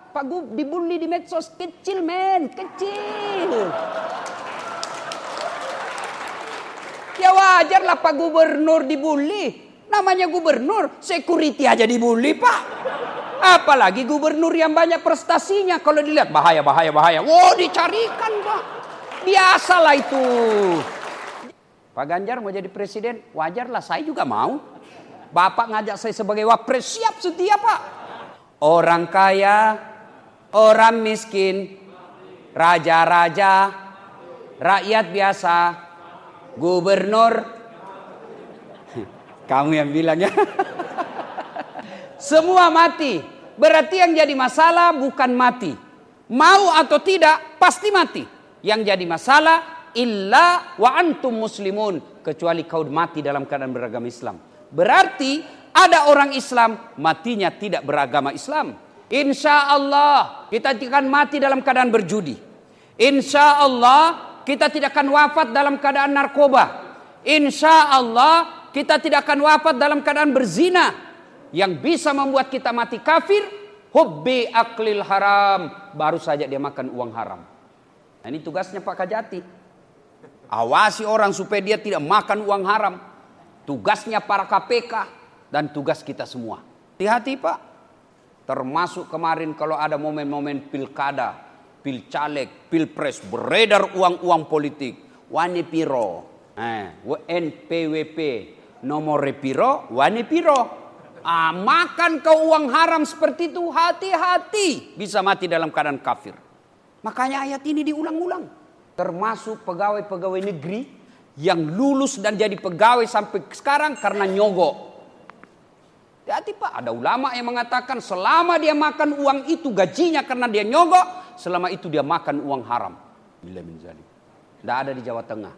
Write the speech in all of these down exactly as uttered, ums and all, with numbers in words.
Pak Gub dibully di medsos. Kecil men, kecil. Ya wajar lah Pak Gubernur dibully. Namanya gubernur, security aja dibully Pak. Apalagi gubernur yang banyak prestasinya. Kalau dilihat bahaya, bahaya, bahaya. Wow, dicarikan Pak. Biasalah itu. Pak Ganjar mau jadi presiden, wajar lah, saya juga mau. Bapak ngajak saya sebagai wapres, siap setia Pak. Orang kaya, orang miskin, raja-raja, rakyat biasa, gubernur. Kamu yang bilang ya. Semua mati. Berarti yang jadi masalah bukan mati. Mau atau tidak pasti mati. Yang jadi masalah illa wa antum muslimun, kecuali kau mati dalam keadaan beragama Islam. Berarti ada orang Islam matinya tidak beragama Islam. Insya Allah kita tidak akan mati dalam keadaan berjudi. Insya Allah kita tidak akan wafat dalam keadaan narkoba. Insya Allah kita tidak akan wafat dalam keadaan berzina. Yang bisa membuat kita mati kafir, hubbi aklil haram, baru saja dia makan uang haram. Nah, ini tugasnya Pak Kajati. Awasi orang supaya dia tidak makan uang haram. Tugasnya para K P K dan tugas kita semua. Hati-hati Pak. Termasuk kemarin kalau ada momen-momen pilkada, pilcaleg, pilpres, beredar uang-uang politik. Wani piro, eh, N P W P, nomor piro, wani piro. Ah, makan kau uang haram seperti itu, hati-hati, bisa mati dalam keadaan kafir. Makanya ayat ini diulang-ulang. Termasuk pegawai-pegawai negeri yang lulus dan jadi pegawai sampai sekarang karena nyogok. Hati-hati Pak, ada ulama yang mengatakan selama dia makan uang itu gajinya karena dia nyogok, selama itu dia makan uang haram. Bila min zalim. Tidak ada di Jawa Tengah.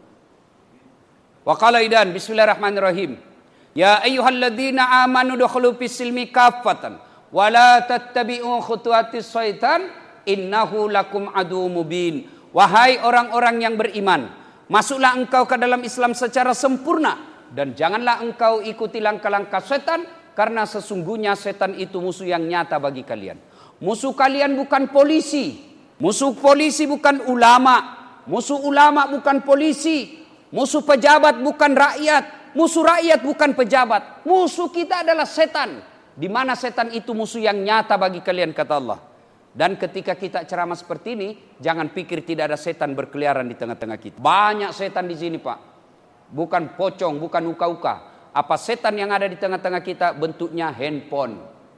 Wa qala idan, bismillahirrahmanirrahim. Ya ayyuhalladzina amanu dukhulu fis-silmi kaffatan wa la tattabi'u khutuwatis syaitan innahu lakum adu mubin. Wahai orang-orang yang beriman, masuklah engkau ke dalam Islam secara sempurna dan janganlah engkau ikuti langkah-langkah setan, karena sesungguhnya setan itu musuh yang nyata bagi kalian. Musuh kalian bukan polisi, musuh polisi bukan ulama, musuh ulama bukan polisi, musuh pejabat bukan rakyat. Musuh rakyat bukan pejabat. Musuh kita adalah setan. Di mana setan itu musuh yang nyata bagi kalian, kata Allah. Dan ketika kita ceramah seperti ini, jangan pikir tidak ada setan berkeliaran di tengah-tengah kita. Banyak setan di sini Pak. Bukan pocong, bukan uka-uka. Apa setan yang ada di tengah-tengah kita bentuknya handphone.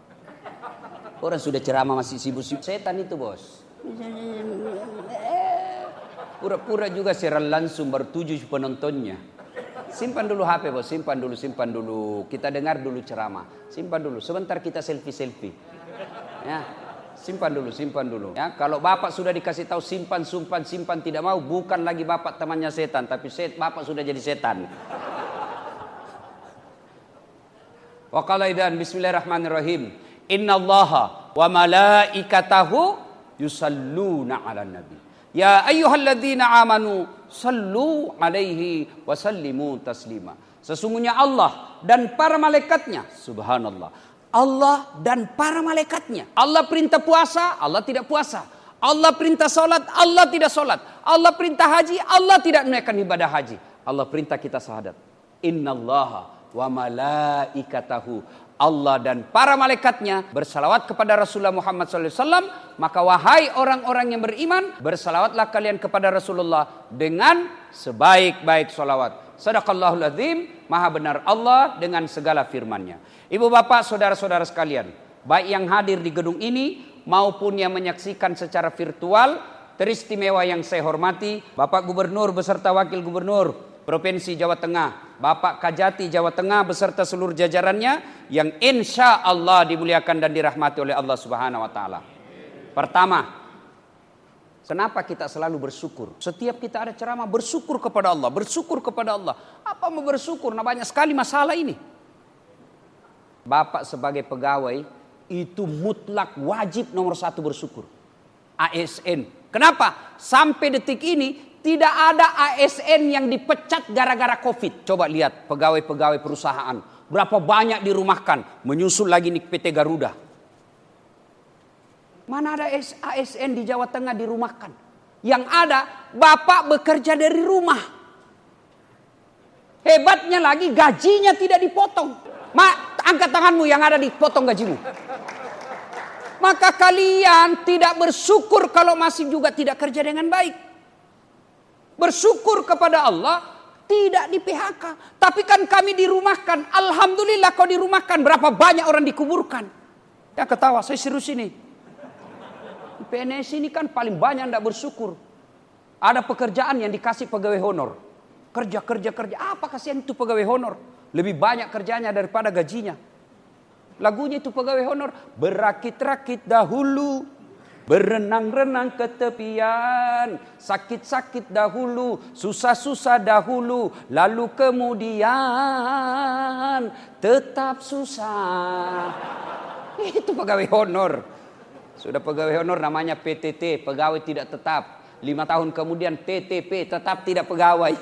Orang sudah ceramah masih sibuk-sibuk. Setan itu bos. Pura-pura juga siaran langsung bertuju penontonnya. Simpan dulu H P bos, simpan dulu, simpan dulu. Kita dengar dulu ceramah. Simpan dulu, sebentar kita selfie-selfie. Ya, simpan dulu, simpan dulu. Ya, kalau bapak sudah dikasih tahu simpan, simpan, simpan tidak mau, bukan lagi bapak temannya setan, tapi set bapak sudah jadi setan. Wa qala idan, bismillahirrahmanirrahim. Innallaha wa malaikatahu yusalluna 'alan nabi. Ya ayyuhalladzina amanu sallu alaihi wa sallimu taslima. Sesungguhnya Allah dan para malaikatnya, subhanallah. Allah dan para malaikatnya. Allah perintah puasa, Allah tidak puasa. Allah perintah salat, Allah tidak salat. Allah perintah haji, Allah tidak menunaikan ibadah haji. Allah perintah kita syahadat. Innallaha wa malaikatahu. Allah dan para malaikatnya bersalawat kepada Rasulullah Muhammad sallallahu alaihi wasallam. Maka wahai orang-orang yang beriman, bersalawatlah kalian kepada Rasulullah dengan sebaik-baik salawat. Sadaqallahul azim, maha benar Allah dengan segala firman-Nya. Ibu bapak, saudara-saudara sekalian, baik yang hadir di gedung ini maupun yang menyaksikan secara virtual, teristimewa yang saya hormati Bapak Gubernur beserta Wakil Gubernur Provinsi Jawa Tengah, Bapak Kajati Jawa Tengah beserta seluruh jajarannya yang insya Allah dimuliakan dan dirahmati oleh Allah Subhanahu Wa Taala. Pertama, kenapa kita selalu bersyukur? Setiap kita ada ceramah bersyukur kepada Allah, bersyukur kepada Allah. Apa mau bersyukur? Nah, banyak sekali masalah ini. Bapak sebagai pegawai itu mutlak wajib nomor satu bersyukur. A S N. Kenapa? Sampai detik ini tidak ada A S N yang dipecat gara-gara Covid. Coba lihat pegawai-pegawai perusahaan. Berapa banyak dirumahkan. Menyusul lagi nih P T Garuda. Mana ada A S N di Jawa Tengah dirumahkan. Yang ada bapak bekerja dari rumah. Hebatnya lagi gajinya tidak dipotong. Ma, angkat tanganmu yang ada dipotong gajimu. Maka kalian tidak bersyukur kalau masih juga tidak kerja dengan baik. Bersyukur kepada Allah tidak di P H K. Tapi kan kami dirumahkan. Alhamdulillah kau dirumahkan. Berapa banyak orang dikuburkan. Ya ketawa, saya serius ini. P N S ini kan paling banyak tidak bersyukur. Ada pekerjaan yang dikasih pegawai honor. Kerja, kerja, kerja. Apa kasihan itu pegawai honor? Lebih banyak kerjanya daripada gajinya. Lagunya itu pegawai honor. Berakit-rakit dahulu. Berenang-renang ke tepian. Sakit-sakit dahulu. Susah-susah dahulu. Lalu kemudian tetap susah. Itu pegawai honor. Sudah pegawai honor namanya P T T. Pegawai tidak tetap. Lima tahun kemudian T T P. Tetap tidak pegawai.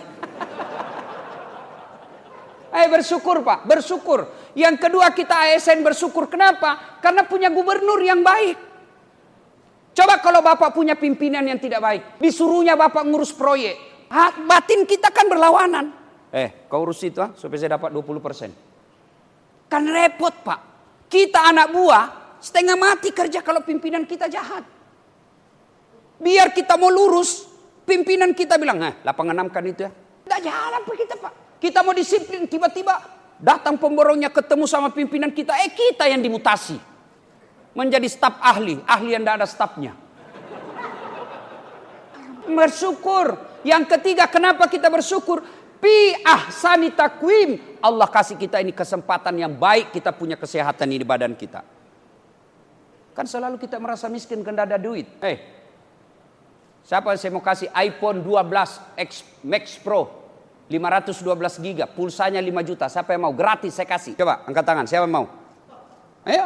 Eh bersyukur Pak, bersyukur. Yang kedua kita A S N bersyukur. Kenapa? Karena punya gubernur yang baik. Coba kalau Bapak punya pimpinan yang tidak baik. Disuruhnya Bapak ngurus proyek. Ha, batin kita kan berlawanan. Eh kau urus itu ha, supaya saya dapat dua puluh persen. Kan repot Pak. Kita anak buah setengah mati kerja kalau pimpinan kita jahat. Biar kita mau lurus, pimpinan kita bilang, nah lapangan enam kan itu ya. Tidak jalan Pak kita Pak. Kita mau disiplin, tiba-tiba datang pemborongnya ketemu sama pimpinan kita. Eh kita yang dimutasi. Menjadi staf ahli. Ahli yang tidak ada stafnya. Bersyukur. Yang ketiga kenapa kita bersyukur? Pi ahsani takwim. Allah kasih kita ini kesempatan yang baik. Kita punya kesehatan ini di badan kita. Kan selalu kita merasa miskin karena ada duit. Eh, siapa yang saya mau kasih iPhone dua belas X Max Pro. lima ratus dua belas giga, pulsanya lima juta. Siapa yang mau? Gratis saya kasih. Coba angkat tangan, siapa yang mau? Ayo.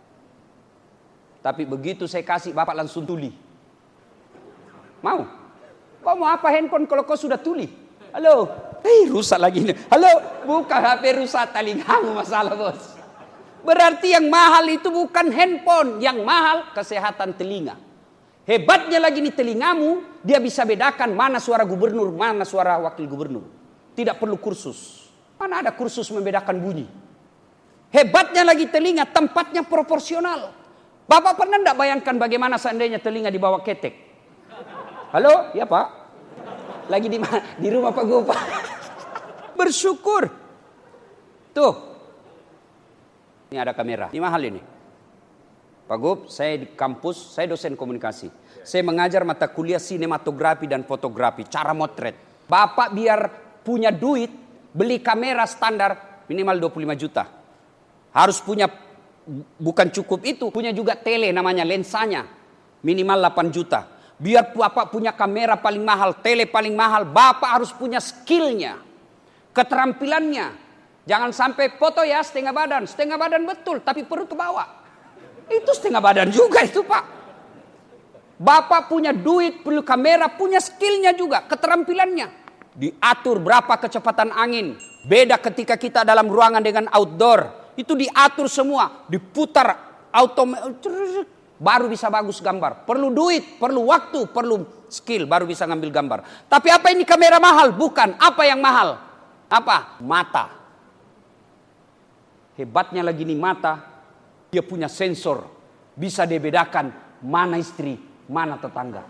Tapi begitu saya kasih, Bapak langsung tuli. Mau? Kau mau apa handphone kalau kau sudah tuli? Halo? Hei, rusak lagi ini. Halo? Bukan H P rusak, telingamu masalah bos. Berarti yang mahal itu bukan handphone. Yang mahal kesehatan telinga. Hebatnya lagi nih telingamu, dia bisa bedakan mana suara gubernur, mana suara wakil gubernur. Tidak perlu kursus. Mana ada kursus membedakan bunyi. Hebatnya lagi telinga, tempatnya proporsional. Bapak pernah tidak bayangkan bagaimana seandainya telinga di bawah ketek? Halo? Ya Pak? Lagi di mana? Di rumah Pak Gopa. Bersyukur. Tuh. Ini ada kamera. Ini mahal ini. Pak Gop, saya di kampus, saya dosen komunikasi. Saya mengajar mata kuliah sinematografi dan fotografi, cara motret. Bapak biar punya duit, beli kamera standar minimal dua puluh lima juta. Harus punya, bukan cukup itu, punya juga tele namanya, lensanya. Minimal delapan juta. Biar Bapak punya kamera paling mahal, tele paling mahal, Bapak harus punya skillnya, keterampilannya. Jangan sampai foto ya setengah badan, setengah badan betul, tapi perut ke bawah. Itu setengah badan juga itu Pak. Bapak punya duit, perlu kamera, punya skillnya juga, keterampilannya. Diatur berapa kecepatan angin. Beda ketika kita dalam ruangan dengan outdoor. Itu diatur semua, diputar otomatis. Baru bisa bagus gambar. Perlu duit, perlu waktu, perlu skill, baru bisa ngambil gambar. Tapi apa ini kamera mahal? Bukan. Apa yang mahal? Apa? Mata. Hebatnya lagi nih mata. Dia punya sensor. Bisa dibedakan mana istri, mana tetangga.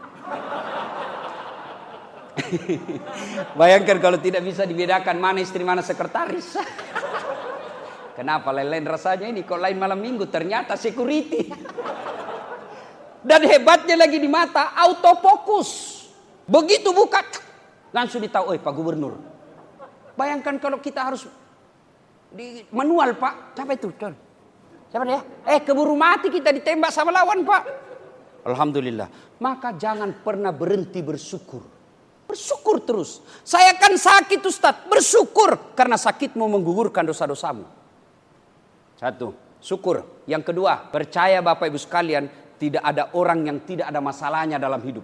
Bayangkan kalau tidak bisa dibedakan mana istri, mana sekretaris. Kenapa lain-lain rasanya ini? Kok lain malam minggu? Ternyata security. Dan hebatnya lagi di mata, autofokus. Begitu buka, langsung ditahu, oh Pak Gubernur. Bayangkan kalau kita harus di manual Pak. Siapa itu? Siapa dia? Eh keburu mati kita ditembak sama lawan Pak. Alhamdulillah. Maka jangan pernah berhenti bersyukur. Bersyukur terus. Saya kan sakit Ustaz. Bersyukur. Karena sakitmu menggugurkan dosa-dosamu. Satu. Syukur. Yang kedua. Percaya Bapak Ibu sekalian. Tidak ada orang yang tidak ada masalahnya dalam hidup.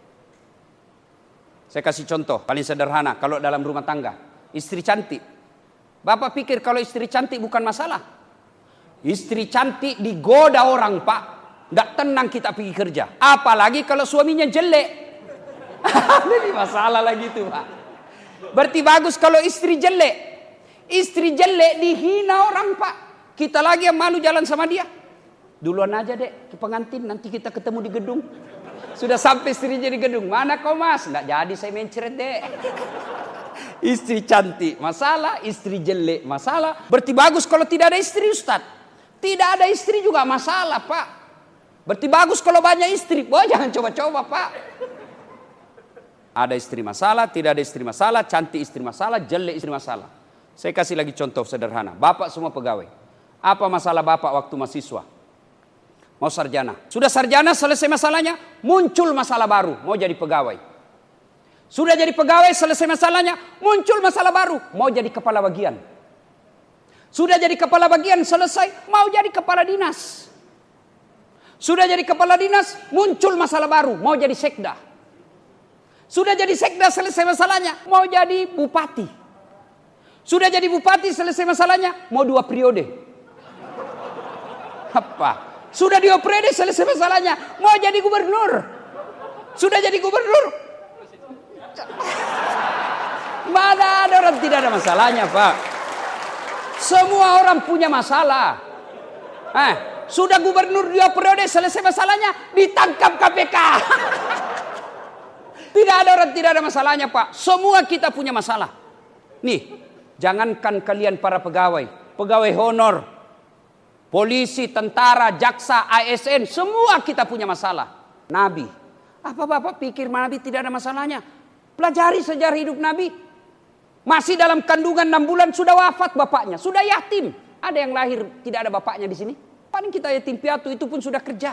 Saya kasih contoh. Paling sederhana. Kalau dalam rumah tangga. Istri cantik. Bapak pikir kalau istri cantik bukan masalah. Istri cantik digoda orang Pak. Tidak tenang kita pergi kerja. Apalagi kalau suaminya jelek. Ini masalah lagi tuh Pak. Berarti bagus kalau istri jelek. Istri jelek dihina orang Pak. Kita lagi yang malu jalan sama dia. Duluan aja dek ke pengantin, nanti kita ketemu di gedung. Sudah sampai istrinya di gedung. Mana kau mas? Nggak jadi saya mencret dek. Istri cantik masalah, istri jelek masalah. Berarti bagus kalau tidak ada istri Ustaz. Tidak ada istri juga masalah Pak. Berarti bagus kalau banyak istri. Wah jangan coba-coba Pak. Ada istri masalah, tidak ada istri masalah, cantik istri masalah, jelek istri masalah. Saya kasih lagi contoh sederhana. Bapak semua pegawai. Apa masalah bapak waktu mahasiswa? Mau sarjana. Sudah sarjana selesai masalahnya, muncul masalah baru, mau jadi pegawai. Sudah jadi pegawai selesai masalahnya, muncul masalah baru, mau jadi kepala bagian. Sudah jadi kepala bagian selesai, mau jadi kepala dinas. Sudah jadi kepala dinas, muncul masalah baru, mau jadi sekda. Sudah jadi sekda selesai masalahnya, mau jadi bupati. Sudah jadi bupati selesai masalahnya, mau dua periode. Apa? Sudah dua periode selesai masalahnya, mau jadi gubernur. Sudah jadi gubernur. Mana ada orang tidak ada masalahnya Pak. Semua orang punya masalah. Eh, sudah gubernur dua periode selesai masalahnya, ditangkap K P K. Tidak ada orang tidak ada masalahnya Pak. Semua kita punya masalah. Nih, jangankan kalian para pegawai, pegawai honor, polisi, tentara, jaksa, A S N, semua kita punya masalah. Nabi, apa Bapak pikir Nabi tidak ada masalahnya? Pelajari sejarah hidup Nabi. Masih dalam kandungan enam bulan sudah wafat bapaknya, sudah yatim. Ada yang lahir tidak ada bapaknya di sini? Paling kita yatim piatu, itu pun sudah kerja.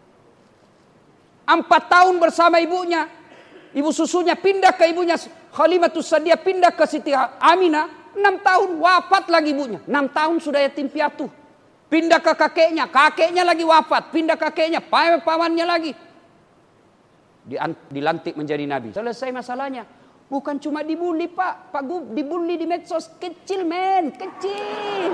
Empat tahun bersama ibunya, ibu susunya pindah ke ibunya Khalimatus Sa'diyah, pindah ke Siti Aminah. Enam tahun wafat lagi ibunya. Enam tahun sudah yatim piatu. Pindah ke kakeknya, kakeknya lagi wafat. Pindah kakeknya, pamannya lagi. Dilantik menjadi nabi. Selesai masalahnya. Bukan cuma dibully Pak. Pak Gub dibully di medsos. Kecil men, kecil.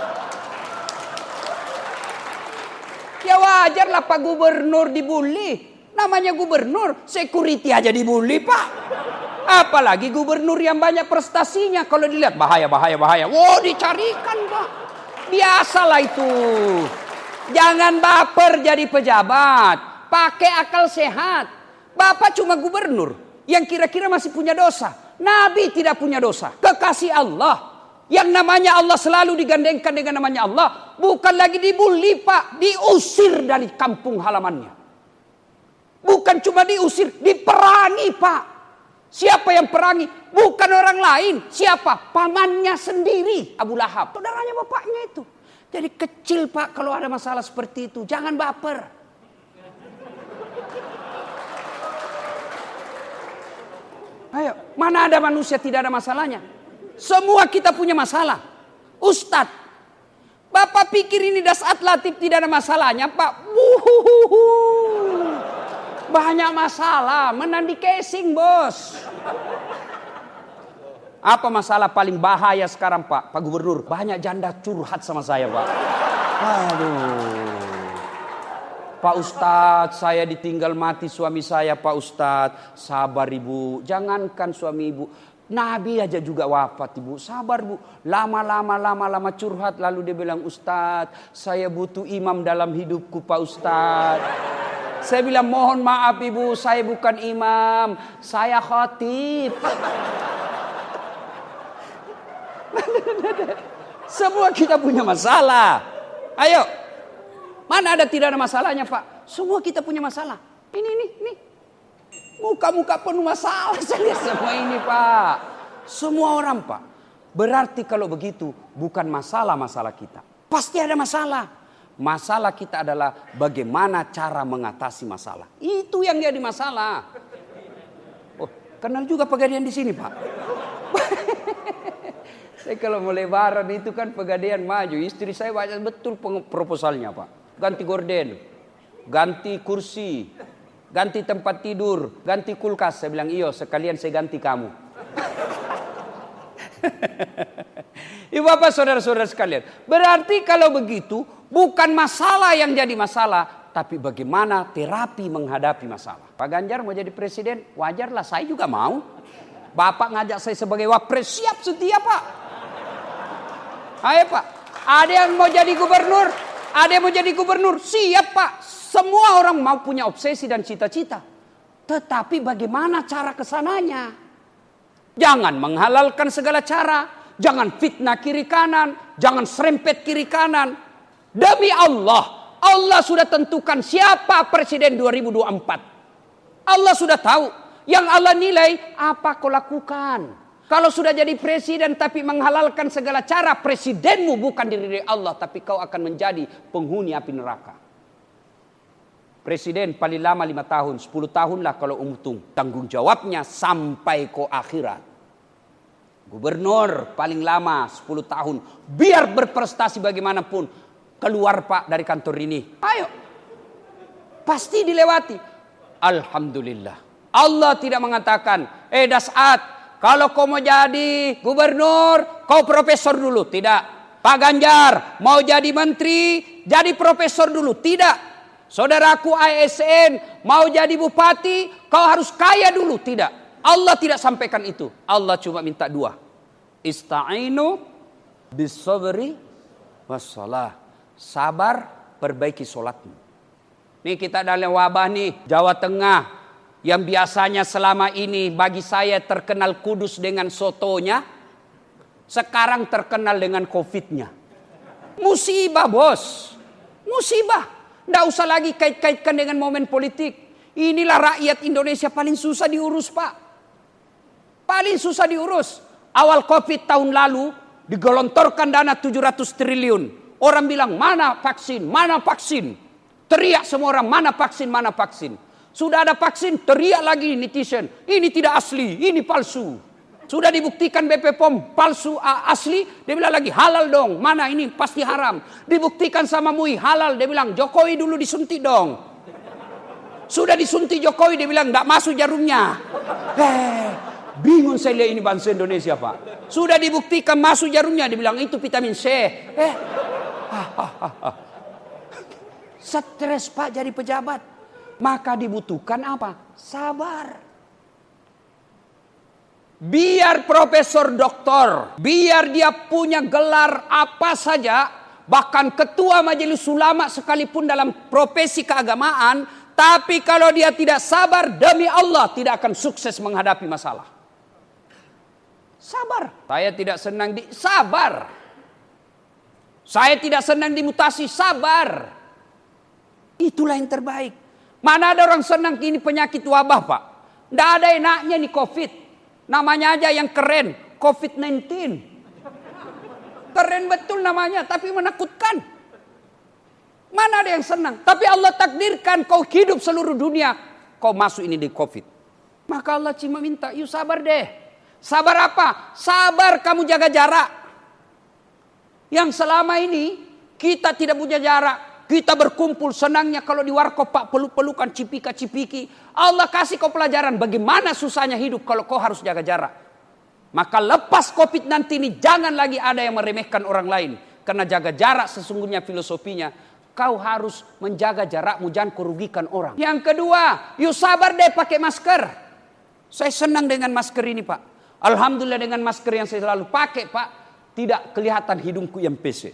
Ya wajarlah Pak Gubernur dibully. Namanya gubernur, security aja dibully Pak. Apalagi gubernur yang banyak prestasinya. Kalau dilihat bahaya, bahaya, bahaya. Wow dicarikan Pak. Biasalah itu. Jangan baper jadi pejabat. Pakai akal sehat. Bapak cuma gubernur yang kira-kira masih punya dosa. Nabi tidak punya dosa. Kekasih Allah. Yang namanya Allah selalu digandengkan dengan namanya Allah. Bukan lagi dibully Pak. Diusir dari kampung halamannya. Bukan cuma diusir, diperangi Pak. Siapa yang perangi? Bukan orang lain. Siapa? Pamannya sendiri, Abu Lahab. Saudaranya bapaknya itu. Jadi kecil Pak kalau ada masalah seperti itu. Jangan baper. Ayo, mana ada manusia tidak ada masalahnya? Semua kita punya masalah. Ustadz, Bapak pikir ini Dasat Latif tidak ada masalahnya Pak? Wuhuhuhu. Banyak masalah, menandi casing bos. Apa masalah paling bahaya sekarang Pak? Pak Gubernur, banyak janda curhat sama saya Pak. Aduh. Pak Ustadz, saya ditinggal mati suami saya Pak Ustadz. Sabar Ibu, jangankan suami Ibu. Nabi aja juga wafat Ibu, sabar Bu. Lama-lama, lama-lama curhat. Lalu dia bilang, Ustadz, saya butuh imam dalam hidupku Pak Ustadz. Saya bilang, mohon maaf Ibu, saya bukan imam, saya khatib. Semua kita punya masalah. Ayo, mana ada tidak ada masalahnya Pak? Semua kita punya masalah. Ini, ini, ini. Muka-muka penuh masalah saya lihat semua ini Pak. Semua orang Pak. Berarti kalau begitu bukan masalah-masalah kita. Pasti ada masalah. Masalah kita adalah bagaimana cara mengatasi masalah. Itu yang jadi masalah. Oh, kenal juga Pegadaian di sini Pak. Saya kalau mau lebaran itu kan Pegadaian maju. Istri saya banyak betul proposalnya Pak. Ganti gorden, ganti kursi, ganti tempat tidur, ganti kulkas. Saya bilang, iyo sekalian saya ganti kamu. Ibu bapak saudara-saudara sekalian. Berarti kalau begitu bukan masalah yang jadi masalah. tapi bagaimana terapi menghadapi masalah. Pak Ganjar mau jadi presiden, wajarlah, saya juga mau. Bapak ngajak saya sebagai wapres, siap setia Pak. Ayo Pak, ada yang mau jadi gubernur, ada yang mau jadi gubernur, siap Pak. Semua orang mau punya obsesi dan cita-cita. Tetapi bagaimana cara kesananya? Jangan menghalalkan segala cara. Jangan fitnah kiri kanan. Jangan serempet kiri kanan. Demi Allah, Allah sudah tentukan siapa presiden dua ribu dua puluh empat. Allah sudah tahu. Yang Allah nilai, apa kau lakukan. Kalau sudah jadi presiden tapi menghalalkan segala cara, presidenmu bukan diri Allah, tapi kau akan menjadi penghuni api neraka. Presiden paling lama lima tahun, sepuluh tahun lah kalau untung. Tanggung jawabnya sampai ke akhirat. Gubernur paling lama sepuluh tahun. Biar berprestasi bagaimanapun. Keluar Pak dari kantor ini. Ayo. Pasti dilewati. Alhamdulillah. Allah tidak mengatakan, eh Dasat, kalau kau mau jadi gubernur, kau profesor dulu. Tidak. Pak Ganjar mau jadi menteri, jadi profesor dulu. Tidak. Saudaraku A S N mau jadi bupati, kau harus kaya dulu. Tidak. Allah tidak sampaikan itu. Allah cuma minta dua. Ista'inu bis-sabri was-salah. Sabar, perbaiki solatmu. Nih kita dalam wabah nih, Jawa Tengah. Yang biasanya selama ini bagi saya terkenal kudus dengan sotonya. Sekarang terkenal dengan covidnya. Musibah bos. Musibah. Tidak usah lagi kait-kaitkan dengan momen politik. Inilah rakyat Indonesia paling susah diurus Pak. Paling susah diurus. Awal Covid tahun lalu digelontorkan dana tujuh ratus triliun. Orang bilang mana vaksin, mana vaksin. Teriak semua orang mana vaksin, mana vaksin. Sudah ada vaksin, teriak lagi netizen. Ini tidak asli, ini palsu. Sudah dibuktikan B P P O M palsu asli, dia bilang lagi halal dong. Mana ini pasti haram. Dibuktikan sama M U I halal, dia bilang Jokowi dulu disuntik dong. Sudah disuntik Jokowi, dia bilang enggak masuk jarumnya. Eh, bingung saya lihat ini bangsa Indonesia Pak. Sudah dibuktikan masuk jarumnya, dia bilang itu vitamin C. Eh, stres Pak jadi pejabat. Maka dibutuhkan apa? Sabar. Biar profesor doktor, biar dia punya gelar apa saja, bahkan ketua majelis ulama sekalipun dalam profesi keagamaan, tapi kalau dia tidak sabar, demi Allah tidak akan sukses menghadapi masalah. Sabar. Saya tidak senang di sabar. Saya tidak senang dimutasi, sabar. Itulah yang terbaik. Mana ada orang senang ini penyakit wabah Pak. Tidak ada enaknya nih Covid. Namanya aja yang keren. covid sembilan belas. Keren betul namanya. Tapi menakutkan. Mana ada yang senang. Tapi Allah takdirkan kau hidup seluruh dunia. Kau masuk ini di Covid. Maka Allah cuma minta. Yuk sabar deh. Sabar apa? Sabar kamu jaga jarak. Yang selama ini kita tidak punya jarak. Kita berkumpul senangnya kalau di warkop Pak peluk-pelukan cipika-cipiki. Allah kasih kau pelajaran bagaimana susahnya hidup kalau kau harus jaga jarak. Maka lepas Covid nanti ini jangan lagi ada yang meremehkan orang lain. Karena jaga jarak sesungguhnya filosofinya. Kau harus menjaga jarakmu, jangan kerugikan orang. Yang kedua, yuk sabar deh pakai masker. Saya senang dengan masker ini Pak. Alhamdulillah dengan masker yang saya selalu pakai Pak. Tidak kelihatan hidungku yang pesek.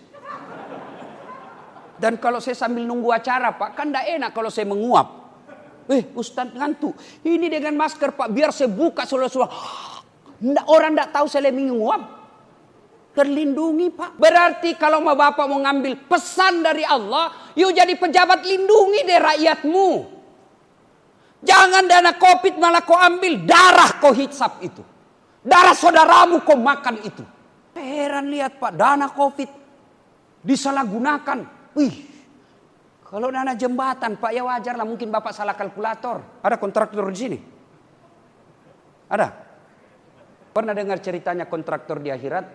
Dan kalau saya sambil nunggu acara Pak, kan tidak enak kalau saya menguap. Eh Ustaz ngantuk. Ini dengan masker Pak, biar saya buka suara-suara. Orang tidak tahu saya menguap. Terlindungi Pak. Berarti kalau mau Bapak mau ngambil pesan dari Allah, yuk jadi pejabat lindungi deh rakyatmu. Jangan dana Covid malah kau ambil, darah kau hisap itu. Darah saudaramu kau makan itu. Heran lihat Pak, dana Covid disalahgunakan. Wih, kalau dana jembatan Pak ya wajar lah, mungkin Bapak salah kalkulator. Ada kontraktor di sini? Ada? Pernah dengar ceritanya kontraktor di akhirat?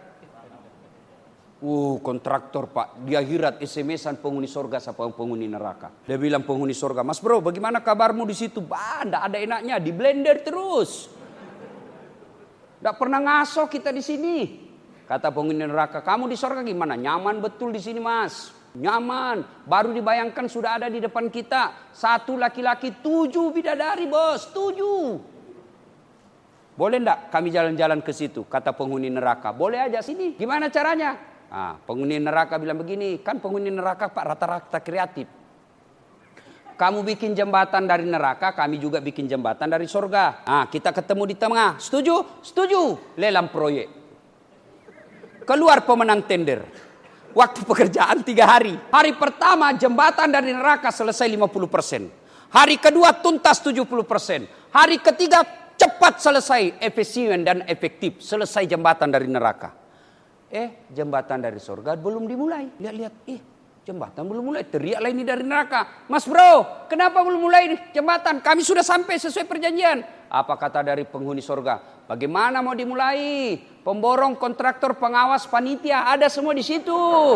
Uh, kontraktor Pak di akhirat S M S-an penghuni surga sama penghuni neraka. Dia bilang penghuni surga, Mas bro bagaimana kabarmu di situ? Bah, enggak ada enaknya, di blender terus. Enggak pernah ngaso kita di sini. Kata penghuni neraka, kamu di surga gimana? Nyaman betul di sini Mas. nyaman. Baru dibayangkan sudah ada di depan kita. Satu laki-laki, tujuh bidadari bos, tujuh. Boleh enggak kami jalan-jalan ke situ? Kata penghuni neraka. Boleh aja sini. Gimana caranya? Ah, penghuni neraka bilang begini. Kan penghuni neraka Pak rata-rata kreatif. Kamu bikin jembatan dari neraka, kami juga bikin jembatan dari surga. Ah, kita ketemu di tengah. Setuju? Setuju. Lelang proyek. Keluar pemenang tender. Waktu pekerjaan tiga hari. Hari pertama jembatan dari neraka selesai lima puluh persen. Hari kedua tuntas tujuh puluh persen. Hari ketiga cepat selesai, efisien dan efektif. Selesai jembatan dari neraka. Eh, jembatan dari surga belum dimulai. Lihat-lihat, eh jembatan belum mulai. Teriaklah ini dari neraka. Mas bro, kenapa belum mulai jembatan? Kami sudah sampai sesuai perjanjian. Apa kata dari penghuni surga? Bagaimana mau dimulai? Pemborong, kontraktor, pengawas, panitia, ada semua di situ.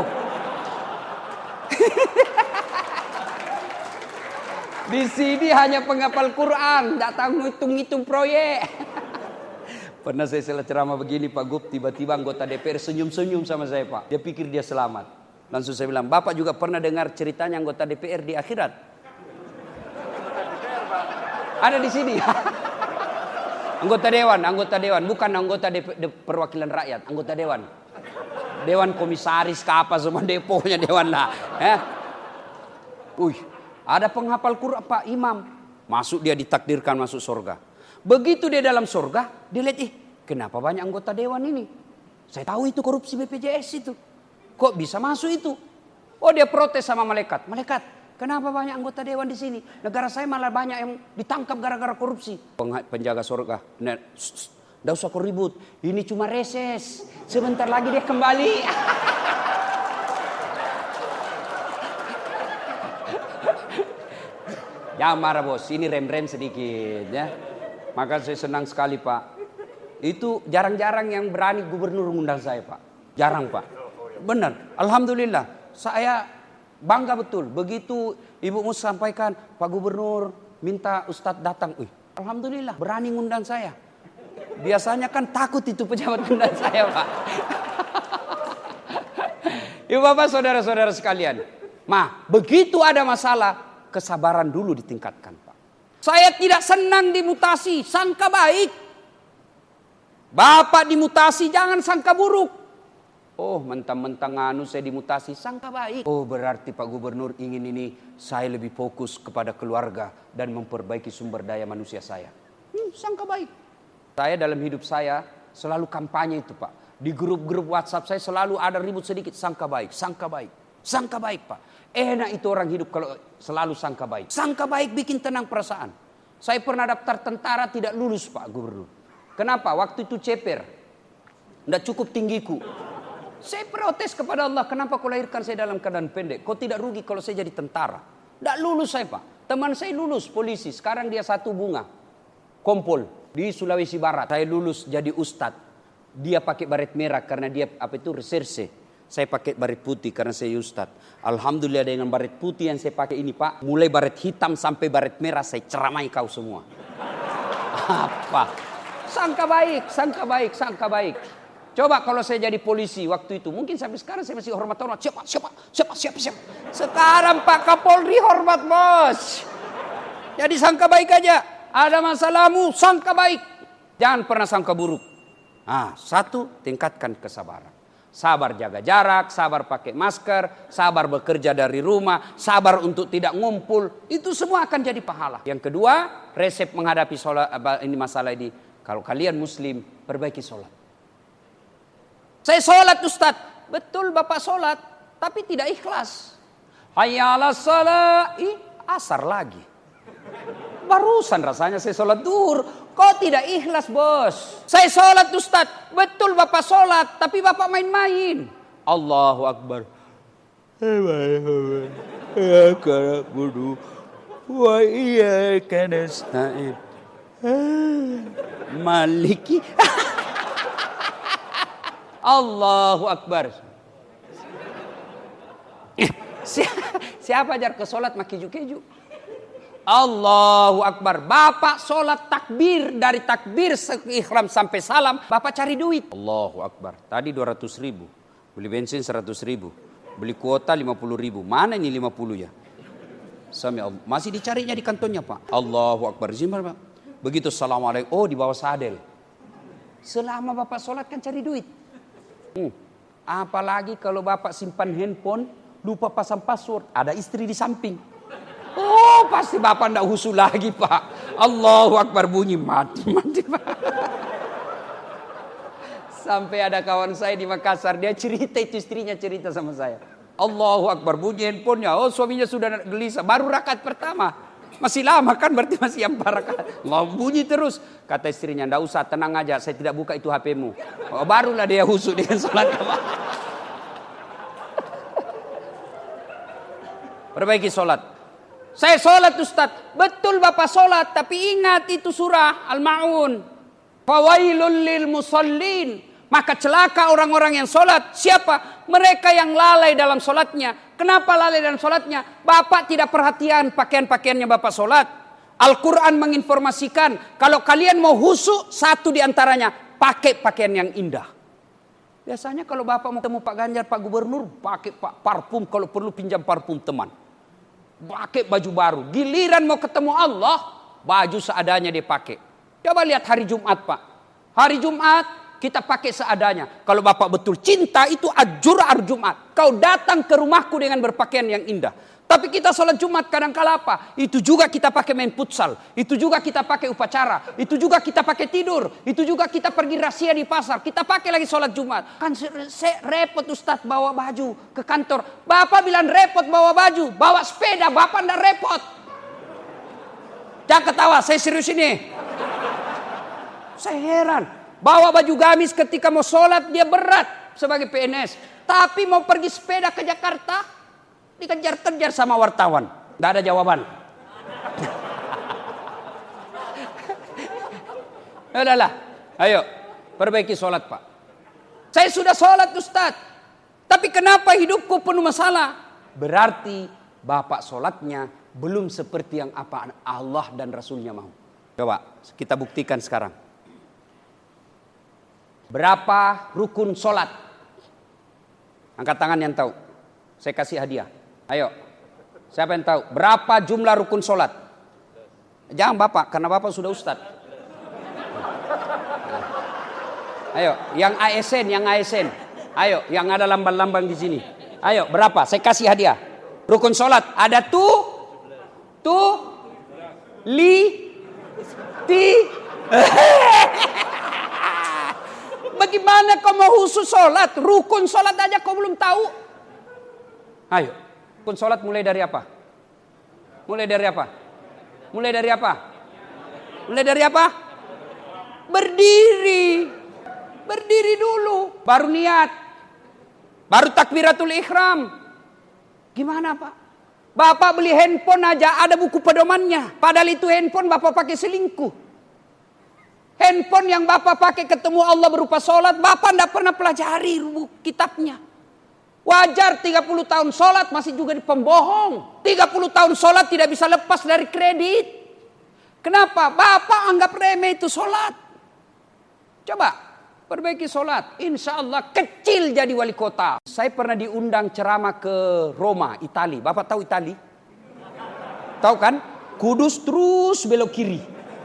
Di sini hanya penghafal Quran, tidak tahu ngitung-ngitung proyek. Pernah saya salah ceramah begini Pak Gub, tiba-tiba anggota D P R senyum-senyum sama saya Pak. Dia pikir dia selamat. Langsung saya bilang, Bapak juga pernah dengar ceritanya anggota D P R di akhirat? Ada di sini. Anggota dewan, anggota dewan, bukan anggota D P, D, perwakilan rakyat, anggota dewan. Dewan komisaris ke apa semua deponya dewan lah. Eh. Uih, ada penghafal Quran Pak Imam. Masuk dia ditakdirkan masuk surga. Begitu dia dalam surga, dia lihat, ih kenapa banyak anggota dewan ini? Saya tahu itu korupsi B P J S itu. Kok bisa masuk itu? Oh dia protes sama malaikat. Malaikat, kenapa banyak anggota dewan di sini? Negara saya malah banyak yang ditangkap gara-gara korupsi. Penjaga surga, nggak usah kau ribut. Ini cuma reses. Sebentar lagi dia kembali. Jangan marah bos. Ini rem-rem sedikit ya. Maka saya senang sekali Pak. Itu jarang-jarang yang berani gubernur mengundang saya Pak. Jarang Pak. Benar, alhamdulillah. Saya bangga betul. Begitu Ibu Mus sampaikan, Pak Gubernur minta Ustadz datang. Wih, alhamdulillah berani ngundang saya. Biasanya kan takut itu pejabat ngundang saya Pak. Ibu Bapak saudara-saudara sekalian. Mah, begitu ada masalah, kesabaran dulu ditingkatkan Pak. Saya tidak senang dimutasi, sangka baik. Bapak dimutasi jangan sangka buruk. Oh mentang-mentang anu saya dimutasi sangka baik. Oh berarti Pak Gubernur ingin ini saya lebih fokus kepada keluarga dan memperbaiki sumber daya manusia saya. Hmm, sangka baik. Saya dalam hidup saya selalu kampanye itu Pak. Di grup-grup WhatsApp saya selalu ada ribut sedikit sangka baik, sangka baik, sangka baik Pak. Enak itu orang hidup kalau selalu sangka baik. Sangka baik bikin tenang perasaan. Saya pernah daftar tentara tidak lulus Pak Gubernur. Kenapa? Waktu itu ceper. Tidak cukup tinggiku. Saya protes kepada Allah, kenapa kau lahirkan saya dalam keadaan pendek? Kau tidak rugi kalau saya jadi tentara. Tidak lulus saya Pak. Teman saya lulus polisi, sekarang dia satu bunga. Kompol di Sulawesi Barat. Saya lulus jadi ustadz. Dia pakai baret merah karena dia apa itu reserse. Saya pakai baret putih karena saya ustadz. Alhamdulillah dengan baret putih yang saya pakai ini Pak. Mulai baret hitam sampai baret merah saya ceramai kau semua. Apa? Sangka baik, sangka baik, sangka baik. Coba kalau saya jadi polisi waktu itu, mungkin sampai sekarang saya masih hormat hormat. Siapa, siapa, siapa, siapa, siapa. Sekarang Pak Kapolri hormat bos. Jadi sangka baik aja. Ada masalahmu, sangka baik. Jangan pernah sangka buruk. Ah, satu, tingkatkan kesabaran. Sabar jaga jarak, sabar pakai masker, sabar bekerja dari rumah, sabar untuk tidak ngumpul. Itu semua akan jadi pahala. Yang kedua, resep menghadapi sholat, ini masalah ini. Kalau kalian muslim, perbaiki sholat. Saya sholat Ustaz. Betul Bapak sholat. Tapi tidak ikhlas. Hayya ala shalah. Ih, asar lagi. Barusan rasanya saya sholat duhur. Kok tidak ikhlas bos? Saya sholat Ustaz. Betul Bapak sholat. Tapi Bapak main-main. Allahu Akbar. Wa iyyaka nasta'in. Maliki. Allahu Akbar. Siapa ajar ke sholat mak keju-keju? Allahu Akbar. Bapak sholat takbir. Dari takbir ihram sampai salam. Bapak cari duit. Allahu Akbar. Tadi dua ratus ribu. Beli bensin seratus ribu. Beli kuota lima puluh ribu. Mana ini lima puluh ya? Sami Allah. Masih dicarinya di kantornya Pak. Allahu Akbar. Pak. Begitu assalamualaikum. Oh di bawah sadel. Selama Bapak sholat kan cari duit. Hmm. Apalagi kalau Bapak simpan handphone. Lupa pasang password. Ada istri di samping. Oh pasti Bapak ndak husu lagi Pak. Allahu Akbar bunyi. Mati mati Pak. Sampai ada kawan saya di Makassar, dia cerita itu istrinya cerita sama saya. Allahu Akbar bunyi handphonenya, oh suaminya sudah gelisah, baru rakaat pertama. Masih lama kan berarti masih empat rakaat. Allah bunyi terus. Kata istrinya, ndak usah tenang aja, saya tidak buka itu H P-mu. Oh, barulah dia husuk dengan salat. Perbaiki solat. Saya solat Ustaz, betul Bapak solat, tapi ingat itu surah Al-Ma'un. Fawailul lil musallin. Maka celaka orang-orang yang sholat. Siapa? Mereka yang lalai dalam sholatnya. Kenapa lalai dalam sholatnya? Bapak tidak perhatian pakaian-pakaiannya Bapak sholat. Al-Quran menginformasikan. Kalau kalian mau husu, satu diantaranya. Pakai pakaian yang indah. Biasanya kalau Bapak mau ketemu Pak Ganjar, Pak Gubernur. Pakai pak parfum, kalau perlu pinjam parfum teman. Pakai baju baru. Giliran mau ketemu Allah, baju seadanya dia pakai. Coba lihat hari Jumat Pak. Hari Jumat. Kita pakai seadanya. Kalau Bapak betul cinta itu ajur ar Jumat. Kau datang ke rumahku dengan berpakaian yang indah. Tapi kita sholat Jumat kadang-kala apa? Itu juga kita pakai main futsal. Itu juga kita pakai upacara. Itu juga kita pakai tidur. Itu juga kita pergi rahasia di pasar. Kita pakai lagi sholat Jumat. Kan saya repot Ustadz bawa baju ke kantor. Bapak bilang repot bawa baju. Bawa sepeda. Bapak ndak repot. Jangan ketawa. Saya serius ini. Saya heran. Bawa baju gamis ketika mau sholat dia berat sebagai P N S. Tapi mau pergi sepeda ke Jakarta dikejar-kejar sama wartawan. Tidak ada jawaban. Udahlah, ayo perbaiki sholat Pak. Saya sudah sholat Ustaz. Tapi kenapa hidupku penuh masalah? Berarti Bapak sholatnya belum seperti yang apa Allah dan Rasulnya mau. Coba kita buktikan sekarang. Berapa rukun sholat? Angkat tangan yang tahu. Saya kasih hadiah. Ayo. Siapa yang tahu? Berapa jumlah rukun sholat? Jangan Bapak, karena Bapak sudah Ustad. Ayo, yang A S N, yang A S N. Ayo, yang ada lambang-lambang di sini. Ayo, berapa? Saya kasih hadiah. Rukun sholat. Ada tu, tu, li, ti. Bagaimana kau mau khusus sholat? Rukun sholat aja kau belum tahu. Ayo. Rukun sholat mulai dari apa? Mulai dari apa? Mulai dari apa? Mulai dari apa? Berdiri. Berdiri dulu. Baru niat. Baru takbiratul ihram. Gimana Pak? Bapak beli handphone aja ada buku pedomannya. Padahal itu handphone Bapak pakai selingkuh. Handphone yang Bapak pakai ketemu Allah berupa sholat, Bapak tidak pernah pelajari kitabnya. Wajar tiga puluh tahun sholat masih juga di pembohong. tiga puluh tahun sholat tidak bisa lepas dari kredit. Kenapa? Bapak anggap remeh itu sholat. Coba perbaiki sholat. Insya Allah kecil jadi wali kota. Saya pernah diundang ceramah ke Roma, Itali. Bapak tahu Itali? Tahu kan? Kudus terus belok kiri.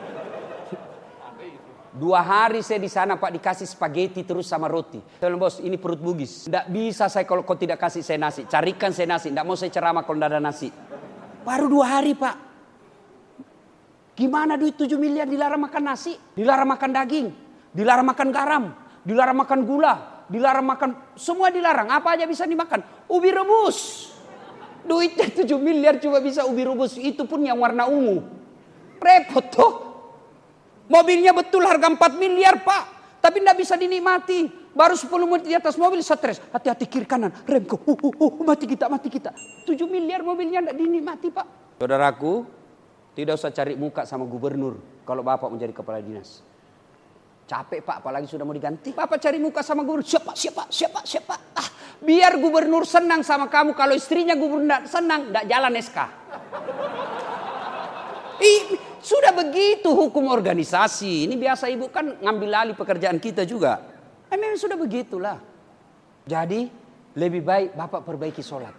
Dua hari saya di sana Pak dikasih spaghetti terus sama roti. Saya bilang bos ini perut bugis. Tidak bisa saya kalau kau tidak kasih saya nasi. Carikan saya nasi. Tidak mau saya ceramah kalau tidak ada nasi. Baru dua hari Pak. Gimana duit tujuh miliar dilarang makan nasi. Dilarang makan daging. Dilarang makan garam. Dilarang makan gula. Dilarang makan. Semua dilarang. Apa aja bisa dimakan. Ubi rebus. Duitnya tujuh miliar cuma bisa ubi rebus. Itu pun yang warna ungu. Repot tuh. Mobilnya betul harga empat miliar Pak. Tapi tidak bisa dinikmati. Baru sepuluh menit di atas mobil stres. Hati-hati kiri kanan. Remko. Uh, uh, uh, mati kita, mati kita. tujuh miliar mobilnya tidak dinikmati Pak. Saudaraku. Tidak usah cari muka sama gubernur. Kalau Bapak menjadi kepala dinas. Capek Pak. Apalagi sudah mau diganti. Bapak cari muka sama gubernur. Siapa, siapa, siapa, siapa. Ah, biar gubernur senang sama kamu. Kalau istrinya gubernur senang. Tidak jalan S K. Ih, sudah begitu hukum organisasi. Ini biasa ibu kan ngambil alih pekerjaan kita juga. Eh, memang sudah begitulah. Jadi Lebih baik Bapak perbaiki sholat.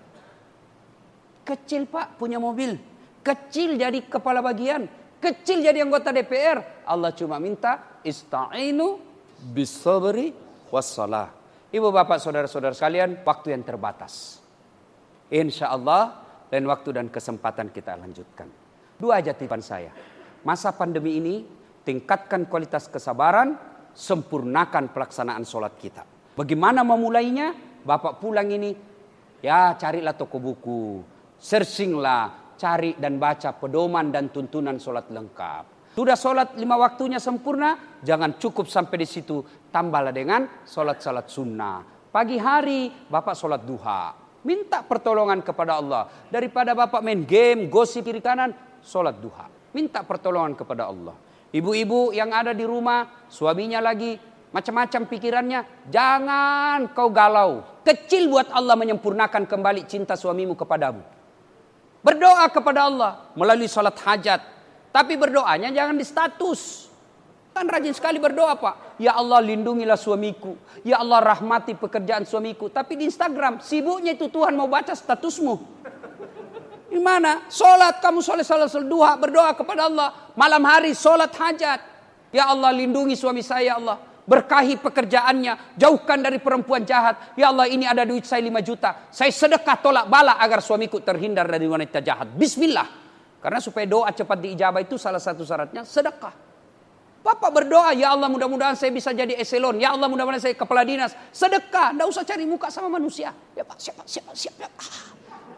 Kecil Pak punya mobil. Kecil jadi kepala bagian. Kecil jadi anggota D P R. Allah cuma minta ista'inu bisabri wassalah. Ibu bapak saudara-saudara sekalian, waktu yang terbatas. Insya Allah lain waktu dan kesempatan kita lanjutkan. Dua aja titipan saya. Masa pandemi ini tingkatkan kualitas kesabaran, sempurnakan pelaksanaan sholat kita. Bagaimana memulainya? Bapak pulang ini, ya carilah toko buku, searchinglah, cari dan baca pedoman dan tuntunan sholat lengkap. Sudah sholat lima waktunya sempurna, jangan cukup sampai di situ. Tambahlah dengan sholat-sholat sunnah. Pagi hari Bapak sholat duha. Minta pertolongan kepada Allah. Daripada Bapak main game, gosip kiri kanan, sholat duha. Minta pertolongan kepada Allah. Ibu-ibu yang ada di rumah, suaminya lagi macam-macam pikirannya. Jangan kau galau. Kecil buat Allah menyempurnakan kembali cinta suamimu kepadamu. Berdoa kepada Allah melalui sholat hajat. Tapi berdoanya jangan di status. Kan rajin sekali berdoa Pak. Ya Allah lindungilah suamiku. Ya Allah rahmati pekerjaan suamiku. Tapi di Instagram sibuknya itu Tuhan mau baca statusmu. Gimana? Sholat kamu sholat sholat duha berdoa kepada Allah. Malam hari sholat hajat. Ya Allah lindungi suami saya ya Allah. Berkahi pekerjaannya. Jauhkan dari perempuan jahat. Ya Allah ini ada duit saya lima juta. Saya sedekah tolak bala agar suamiku terhindar dari wanita jahat. Bismillah. Karena supaya doa cepat diijabah itu salah satu syaratnya sedekah. Bapak berdoa, ya Allah mudah-mudahan saya bisa jadi eselon. Ya Allah mudah-mudahan saya kepala dinas. Sedekah, tidak usah cari muka sama manusia. Ya Pak, siapa, siapa, siapa. Ah.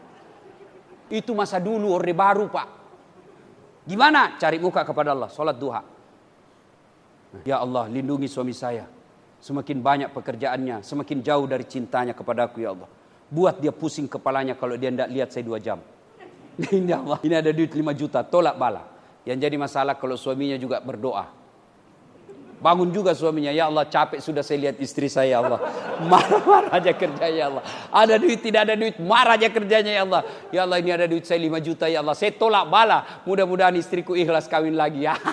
Itu masa dulu, orde baru Pak. Gimana? Cari muka kepada Allah, sholat duha. Ya Allah lindungi suami saya. Semakin banyak pekerjaannya, semakin jauh dari cintanya kepadaku ya Allah. Buat dia pusing kepalanya kalau dia tidak lihat saya dua jam. Ini Allah, ini ada duit lima juta, tolak bala. Yang jadi masalah kalau suaminya juga berdoa. Bangun juga suaminya, ya Allah capek sudah saya lihat istri saya ya Allah. Marah-marah aja kerjanya ya Allah. Ada duit, tidak ada duit, marah aja kerjanya ya Allah. Ya Allah ini ada duit saya lima juta ya Allah. Saya tolak bala, mudah-mudahan istriku ikhlas kawin lagi ya.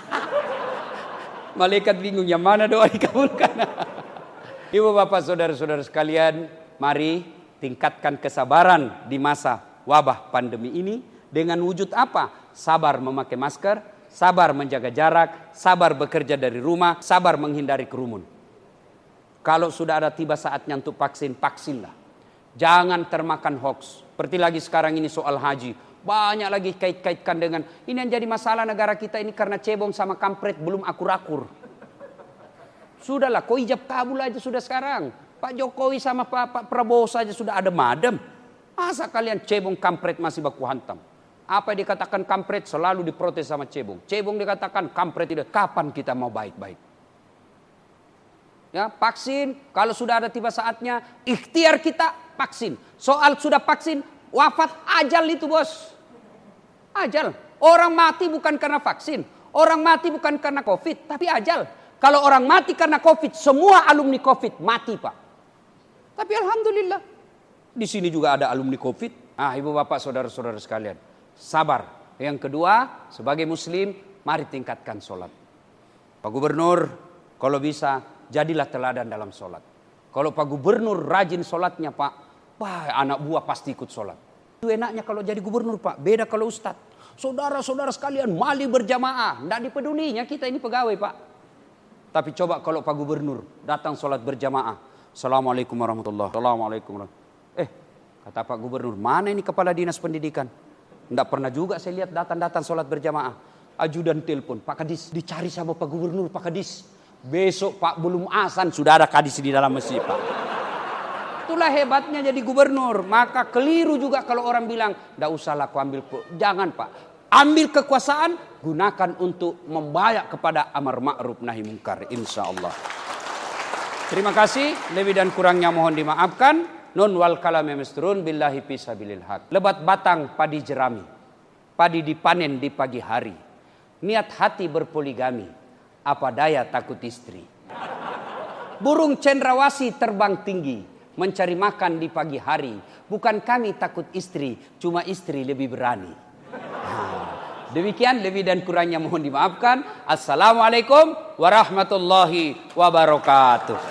Malaikat bingung, yang mana doa dikabulkan. Ibu bapak saudara-saudara sekalian, mari tingkatkan kesabaran di masa wabah pandemi ini dengan wujud apa? Sabar memakai masker, sabar menjaga jarak, sabar bekerja dari rumah, sabar menghindari kerumun. Kalau sudah ada tiba saatnya untuk vaksin, vaksinlah. Jangan termakan hoax. Seperti lagi sekarang ini soal haji. Banyak lagi kait-kaitkan dengan ini yang jadi masalah negara kita ini karena cebong sama kampret belum akur-akur. Sudahlah, kau ijab kabul aja sudah sekarang. Pak Jokowi sama Pak, Pak Prabowo saja sudah ada madem. Masa kalian cebong kampret masih baku hantam? Apa yang dikatakan kampret selalu diprotes sama cebong. Cebong dikatakan kampret tidak. Kapan kita mau baik-baik? Ya, vaksin. Kalau sudah ada tiba saatnya, ikhtiar kita vaksin. Soal sudah vaksin, wafat ajal itu bos. Ajal. Orang mati bukan karena vaksin. Orang mati bukan karena COVID, tapi ajal. Kalau orang mati karena COVID, semua alumni COVID mati Pak. Tapi alhamdulillah. Di sini juga ada alumni COVID. Ah, ibu bapak saudara-saudara sekalian, sabar. Yang kedua, sebagai muslim, mari tingkatkan sholat. Pak Gubernur, kalau bisa, jadilah teladan dalam sholat. Kalau Pak Gubernur rajin sholatnya Pak, wah anak buah pasti ikut sholat. Itu enaknya kalau jadi gubernur Pak, beda kalau ustadz. Saudara-saudara sekalian, mali berjamaah. Tidak dipedulinya kita ini pegawai Pak. Tapi coba kalau Pak Gubernur datang sholat berjamaah. Assalamualaikum warahmatullahi wabarakatuh. Assalamualaikum warahmatullahi wabarakatuh. Eh, kata Pak Gubernur, mana ini kepala dinas pendidikan? Tidak pernah juga saya lihat datang-datang sholat berjamaah. Ajudan telepon, Pak Kadis, dicari sama Pak Gubernur, Pak Kadis. Besok Pak belum azan, sudah ada Kadis di dalam masjid Pak. Itulah hebatnya jadi gubernur. Maka keliru juga kalau orang bilang, tidak usahlah aku ambil. Jangan Pak, ambil kekuasaan, gunakan untuk membayak kepada amar ma'ruf nahi mungkar. Insya Allah. Terima kasih, lebih dan kurangnya mohon dimaafkan. Nun wal kalami misturun billahi fisabilil haq. Lebat batang padi jerami, padi dipanen di pagi hari. Niat hati berpoligami, apa daya takut istri. Burung cendrawasih terbang tinggi, mencari makan di pagi hari. Bukan kami takut istri, cuma istri lebih berani. Nah, demikian, lebih dan kurangnya mohon dimaafkan. Assalamualaikum warahmatullahi wabarakatuh.